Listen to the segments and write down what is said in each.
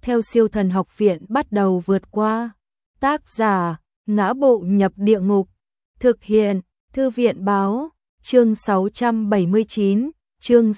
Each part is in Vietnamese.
theo Siêu Thần Học Viện bắt đầu vượt qua. Tác giả: Ngã Bộ Nhập Địa Ngục. Thực hiện: Thư viện báo. Chương 679, chương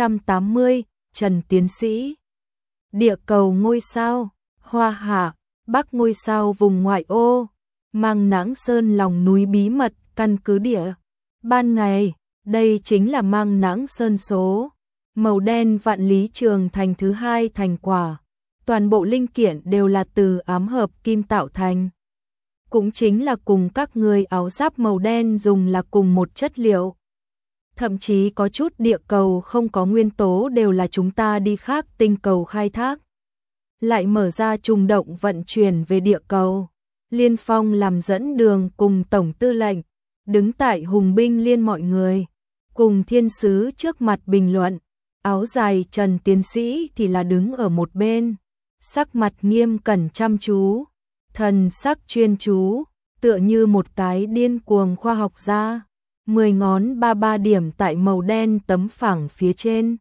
680, Trần Tiến Sĩ. Địa cầu ngôi sao, Hoa Hạ, Bắc ngôi sao vùng ngoại ô, Măng Nãng Sơn lòng núi bí mật, căn cứ địa. Ban ngày, đây chính là Măng Nãng Sơn số. Màu đen vạn lý trường thành thứ hai thành quả. Toàn bộ linh kiện đều là từ ám hợp kim tạo thành. Cũng chính là cùng các ngươi áo giáp màu đen dùng là cùng một chất liệu. Thậm chí có chút địa cầu không có nguyên tố đều là chúng ta đi khác tinh cầu khai thác. Lại mở ra trùng động vận chuyển về địa cầu. Liên Phong làm dẫn đường cùng Tổng Tư lệnh, đứng tại Hùng binh liên mọi người, cùng thiên sứ trước mặt bình luận. Áo dài Trần Tiến Sĩ thì là đứng ở một bên, sắc mặt nghiêm cẩn chăm chú, thần sắc chuyên chú, tựa như một cái điên cuồng khoa học gia. 10 ngón ba điểm tại màu đen tấm phẳng phía trên,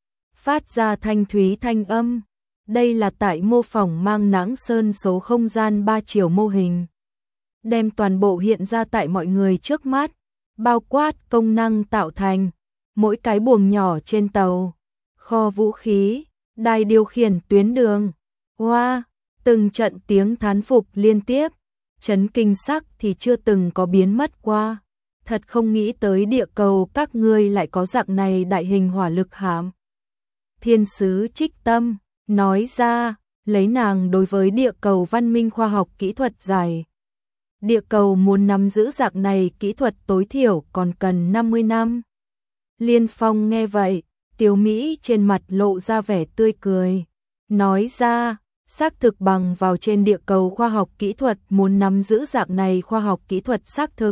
phát ra thanh thúy thanh âm. Đây là tại mô phỏng Măng Nãng Sơn số không gian 3 chiều mô hình, đem toàn bộ hiện ra tại mọi người trước mắt, bao quát công năng tạo thành mỗi cái buồng nhỏ trên tàu, kho vũ khí, đài điều khiển tuyến đường. Hoa, từng trận tiếng thán phục liên tiếp, chấn kinh sắc thì chưa từng có biến mất qua. Thật không nghĩ tới địa cầu các ngươi lại có dạng này đại hình hỏa lực hạm. Thiên sứ Trích Tâm nói ra, lấy nàng đối với địa cầu văn minh khoa học kỹ thuật giải. Địa cầu muốn nắm giữ dạng này kỹ thuật tối thiểu còn cần 50 năm. Liên Phong nghe vậy, Tiểu Mỹ trên mặt lộ ra vẻ tươi cười, nói ra, xác thực bằng vào trên địa cầu khoa học kỹ thuật muốn nắm giữ dạng này khoa học kỹ thuật xác thực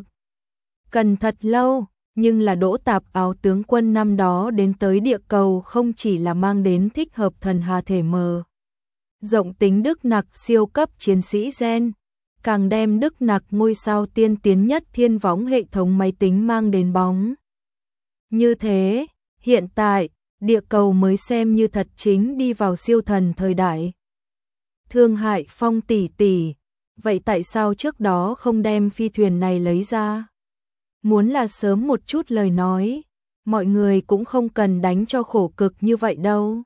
cần thật lâu, nhưng là Đỗ Tạp Áo tướng quân năm đó đến tới địa cầu không chỉ là mang đến thích hợp thần hà thể mờ rộng tính Đức Nặc siêu cấp chiến sĩ gen, càng đem Đức Nặc ngôi sao tiên tiến nhất thiên võng hệ thống máy tính mang đến bóng. Như thế, hiện tại, địa cầu mới xem như thật chính đi vào siêu thần thời đại. Thương hại Phong tỷ tỷ, vậy tại sao trước đó không đem phi thuyền này lấy ra? Muốn là sớm một chút lời nói, mọi người cũng không cần đánh cho khổ cực như vậy đâu.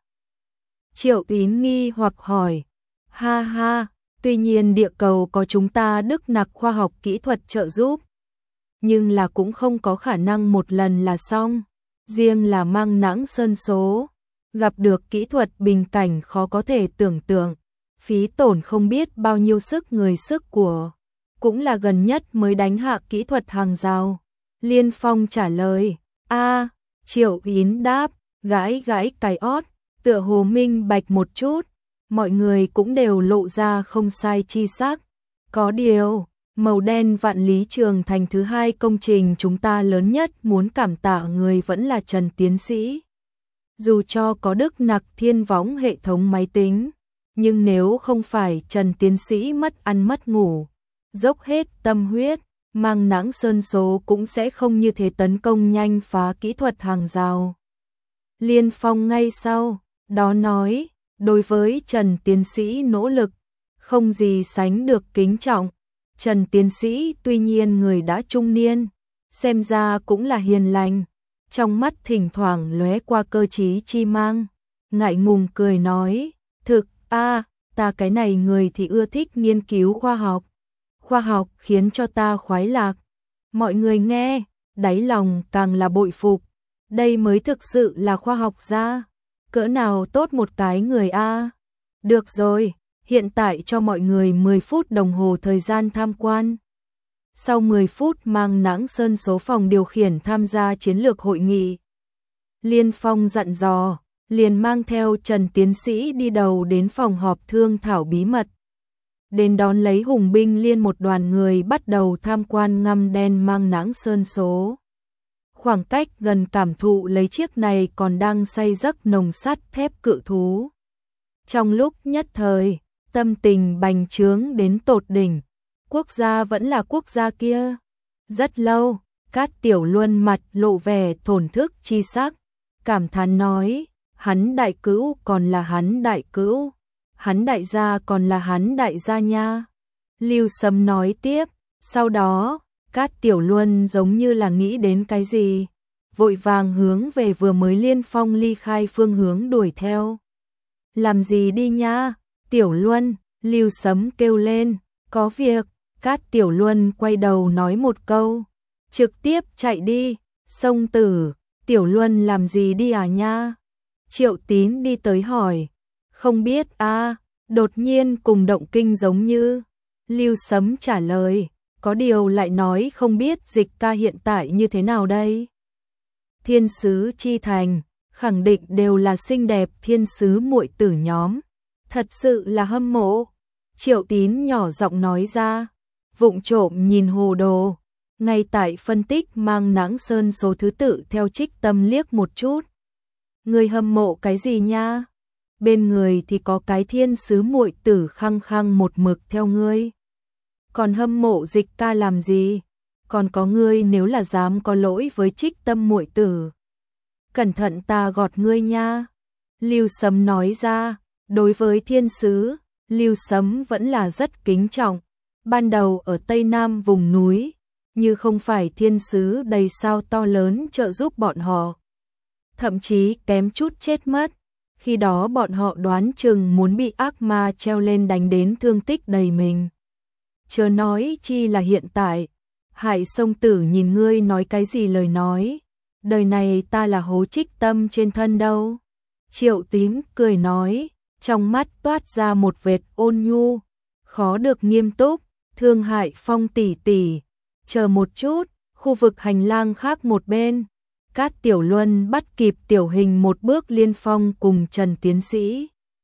Triệu Tín nghi hoặc hỏi, ha ha, tuy nhiên địa cầu có chúng ta Đức Nặc khoa học kỹ thuật trợ giúp, nhưng là cũng không có khả năng một lần là xong. Riêng là Măng Nãng Sơn số, gặp được kỹ thuật bình cảnh khó có thể tưởng tượng, phí tổn không biết bao nhiêu sức người sức của, cũng là gần nhất mới đánh hạ kỹ thuật hàng rào. Liên Phong trả lời, Triệu Yến đáp, gãi gãi cái ót, tựa hồ minh bạch một chút, mọi người cũng đều lộ ra không sai chi sắc. Có điều, màu đen vạn lý trường thành thứ hai công trình chúng ta lớn nhất muốn cảm tạ người vẫn là Trần Tiến Sĩ. Dù cho có Đức Nặc thiên võng hệ thống máy tính, nhưng nếu không phải Trần Tiến Sĩ mất ăn mất ngủ, dốc hết tâm huyết, Măng Nãng Sơn số cũng sẽ không như thế tấn công nhanh phá kỹ thuật hàng rào. Liên Phong ngay sau đó nói, đối với Trần Tiến Sĩ nỗ lực, không gì sánh được kính trọng. Trần Tiến Sĩ tuy nhiên người đã trung niên, xem ra cũng là hiền lành, trong mắt thỉnh thoảng lóe qua cơ trí chi mang, ngại ngùng cười nói, thực, ta cái này người thì ưa thích nghiên cứu khoa học khiến cho ta khoái lạc. Mọi người nghe, đáy lòng càng là bội phục, đây mới thực sự là khoa học gia, cỡ nào tốt một cái người a. Được rồi, hiện tại cho mọi người 10 phút đồng hồ thời gian tham quan. Sau 10 phút Măng Nãng Sơn số phòng điều khiển tham gia chiến lược hội nghị. Liên Phong dặn dò, liền mang theo Trần Tiến Sĩ đi đầu đến phòng họp thương thảo bí mật. Đến đón lấy Hùng binh liên một đoàn người bắt đầu tham quan ngăm đen Măng Nãng Sơn số. Khoảng cách gần cảm thụ lấy chiếc này còn đang say giấc nồng sắt thép cự thú. Trong lúc nhất thời, tâm tình bành trướng đến tột đỉnh, quốc gia vẫn là quốc gia kia. Rất lâu, Cát Tiểu Luân mặt lộ vẻ thổn thức chi sắc, cảm thán nói, hắn đại cữu còn là hắn đại cữu, hắn đại gia còn là hắn đại gia nha. Lưu Sấm nói tiếp, sau đó, Cát Tiểu Luân giống như là nghĩ đến cái gì, vội vàng hướng về vừa mới Liên Phong ly khai phương hướng đuổi theo. Làm gì đi nha, Tiểu Luân, Lưu Sấm kêu lên, có việc. Cát Tiểu Luân quay đầu nói một câu, trực tiếp chạy đi. Sông Tử, Tiểu Luân làm gì đi à nha? Triệu Tín đi tới hỏi, không biết a, đột nhiên cùng động kinh giống như. Lưu Sấm trả lời, có điều lại nói không biết Dịch ca hiện tại như thế nào đây. Thiên sứ chi thành, khẳng định đều là xinh đẹp thiên sứ muội tử nhóm, thật sự là hâm mộ. Triệu Tín nhỏ giọng nói ra, vụng trộm nhìn hồ đồ, ngay tại phân tích mang nắng sơn số thứ tự theo Trích Tâm liếc một chút. Người hâm mộ cái gì nha? Bên người thì có cái thiên sứ muội tử khăng khăng một mực theo ngươi. Còn hâm mộ Dịch ca làm gì? Còn có ngươi nếu là dám có lỗi với Trích Tâm muội tử, cẩn thận ta gọt ngươi nha. Lưu Sấm nói ra, đối với thiên sứ, Lưu Sấm vẫn là rất kính trọng. Ban đầu ở Tây Nam vùng núi, như không phải thiên sứ đầy sao to lớn trợ giúp bọn họ, thậm chí kém chút chết mất. Khi đó bọn họ đoán chừng muốn bị ác ma treo lên đánh đến thương tích đầy mình. Chớ nói chi là hiện tại. Hải Sông Tử nhìn ngươi nói cái gì lời nói, đời này ta là hố Trích Tâm trên thân đâu. Triệu Tín cười nói, trong mắt toát ra một vệt ôn nhu, khó được nghiêm túc. Thương Hại Phong tỷ tỷ, chờ một chút. Khu vực hành lang khác một bên, Cát Tiểu Luân bắt kịp Tiểu Hình một bước Liên Phong cùng Trần Tiến Sĩ,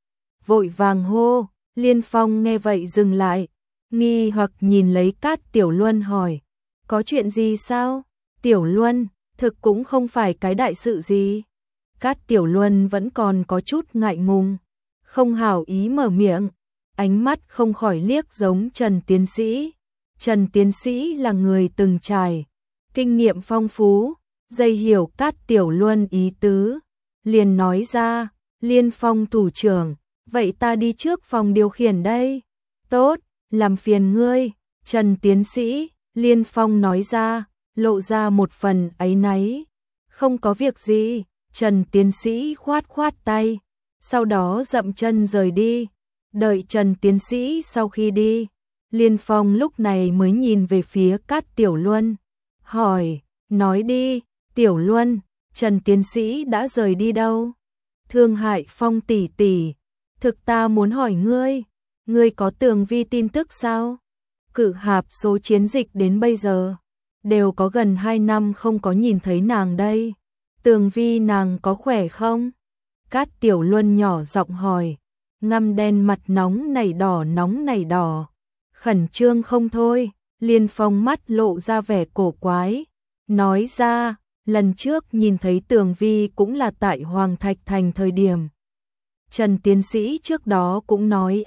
vội vàng hô. Liên Phong nghe vậy dừng lại, nghi hoặc nhìn lấy Cát Tiểu Luân hỏi, có chuyện gì sao? Tiểu Luân, thực cũng không phải cái đại sự gì. Cát Tiểu Luân vẫn còn có chút ngại ngùng, không hảo ý mở miệng, ánh mắt không khỏi liếc giống Trần Tiến Sĩ. Trần Tiến Sĩ là người từng trải, kinh nghiệm phong phú, dây hiểu Cát Tiểu Luân ý tứ, liền nói ra, Liên Phong thủ trưởng, vậy ta đi trước phòng điều khiển đây. Tốt, làm phiền ngươi. Trần Tiến Sĩ, Liên Phong nói ra, lộ ra một phần áy náy. Không có việc gì. Trần Tiến Sĩ khoát khoát tay, sau đó dậm chân rời đi. Đợi Trần Tiến Sĩ sau khi đi, Liên Phong lúc này mới nhìn về phía Cát Tiểu Luân, hỏi, nói đi, Tiểu Luân, Trần Tiến Sĩ đã rời đi đâu? Thương Hại Phong tỷ tỷ, thực ta muốn hỏi ngươi có tường vi tin tức sao? Cự hạp số chiến dịch đến bây giờ, đều có gần 2 năm không có nhìn thấy nàng đây. Tường vi nàng có khỏe không? Cát Tiểu Luân nhỏ giọng hỏi, ngăm đen mặt nóng nảy đỏ, khẩn trương không thôi. Liên Phong mắt lộ ra vẻ cổ quái, nói ra, lần trước nhìn thấy Tường Vi cũng là tại Hoàng Thạch Thành thời điểm. Trần Tiến Sĩ trước đó cũng nói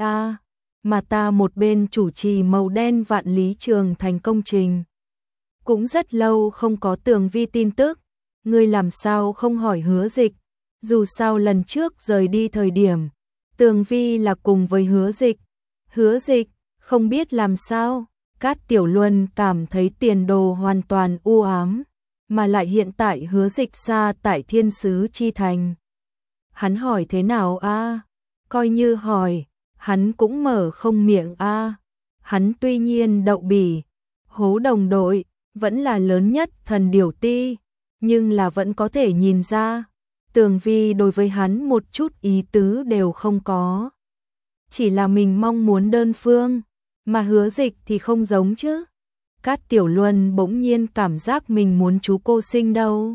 mà ta một bên chủ trì màu đen vạn lý trường thành công trình. Cũng rất lâu không có Tường Vi tin tức, ngươi làm sao không hỏi Hứa Dịch, dù sao lần trước rời đi thời điểm, Tường Vi là cùng với Hứa Dịch, không biết làm sao. Cát Tiểu Luân cảm thấy tiền đồ hoàn toàn u ám, mà lại hiện tại Hứa Dịch xa tại Thiên Sứ Chi Thành. Hắn hỏi thế nào coi như hỏi, hắn cũng mở không miệng Hắn tuy nhiên đậu bỉ, hố đồng đội, vẫn là lớn nhất thần điểu ti, nhưng là vẫn có thể nhìn ra, Tường Vi đối với hắn một chút ý tứ đều không có. Chỉ là mình mong muốn đơn phương, mà Hứa Dịch thì không giống chứ. Cát Tiểu Luân bỗng nhiên cảm giác mình muốn chú cô sinh đâu.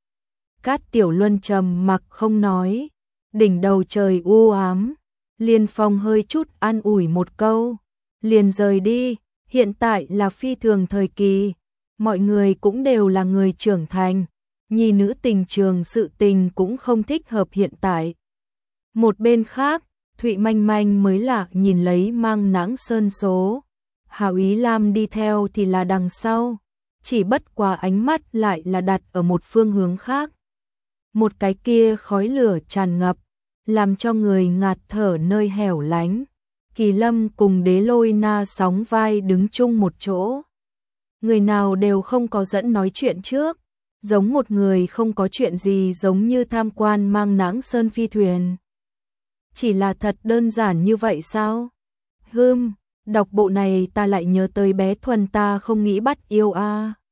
Cát Tiểu Luân trầm mặc không nói, đỉnh đầu trời u ám. Liên Phong hơi chút an ủi một câu, liền rời đi. Hiện tại là phi thường thời kỳ, mọi người cũng đều là người trưởng thành, nhi nữ tình trường sự tình cũng không thích hợp hiện tại. Một bên khác, Thụy Manh Manh mới lạ nhìn lấy mang nắng sơn số. Hào Ý Lam đi theo thì là đằng sau, chỉ bất quá ánh mắt lại là đặt ở một phương hướng khác. Một cái kia khói lửa tràn ngập, làm cho người ngạt thở nơi hẻo lánh. Kỳ Lâm cùng Đế Lôi Na sóng vai đứng chung một chỗ. Người nào đều không có dẫn nói chuyện trước, giống một người không có chuyện gì, giống như tham quan mang nắng sơn phi thuyền. Chỉ là thật đơn giản như vậy sao? Đọc bộ này ta lại nhớ tới bé Thuần, ta không nghĩ bắt yêu a.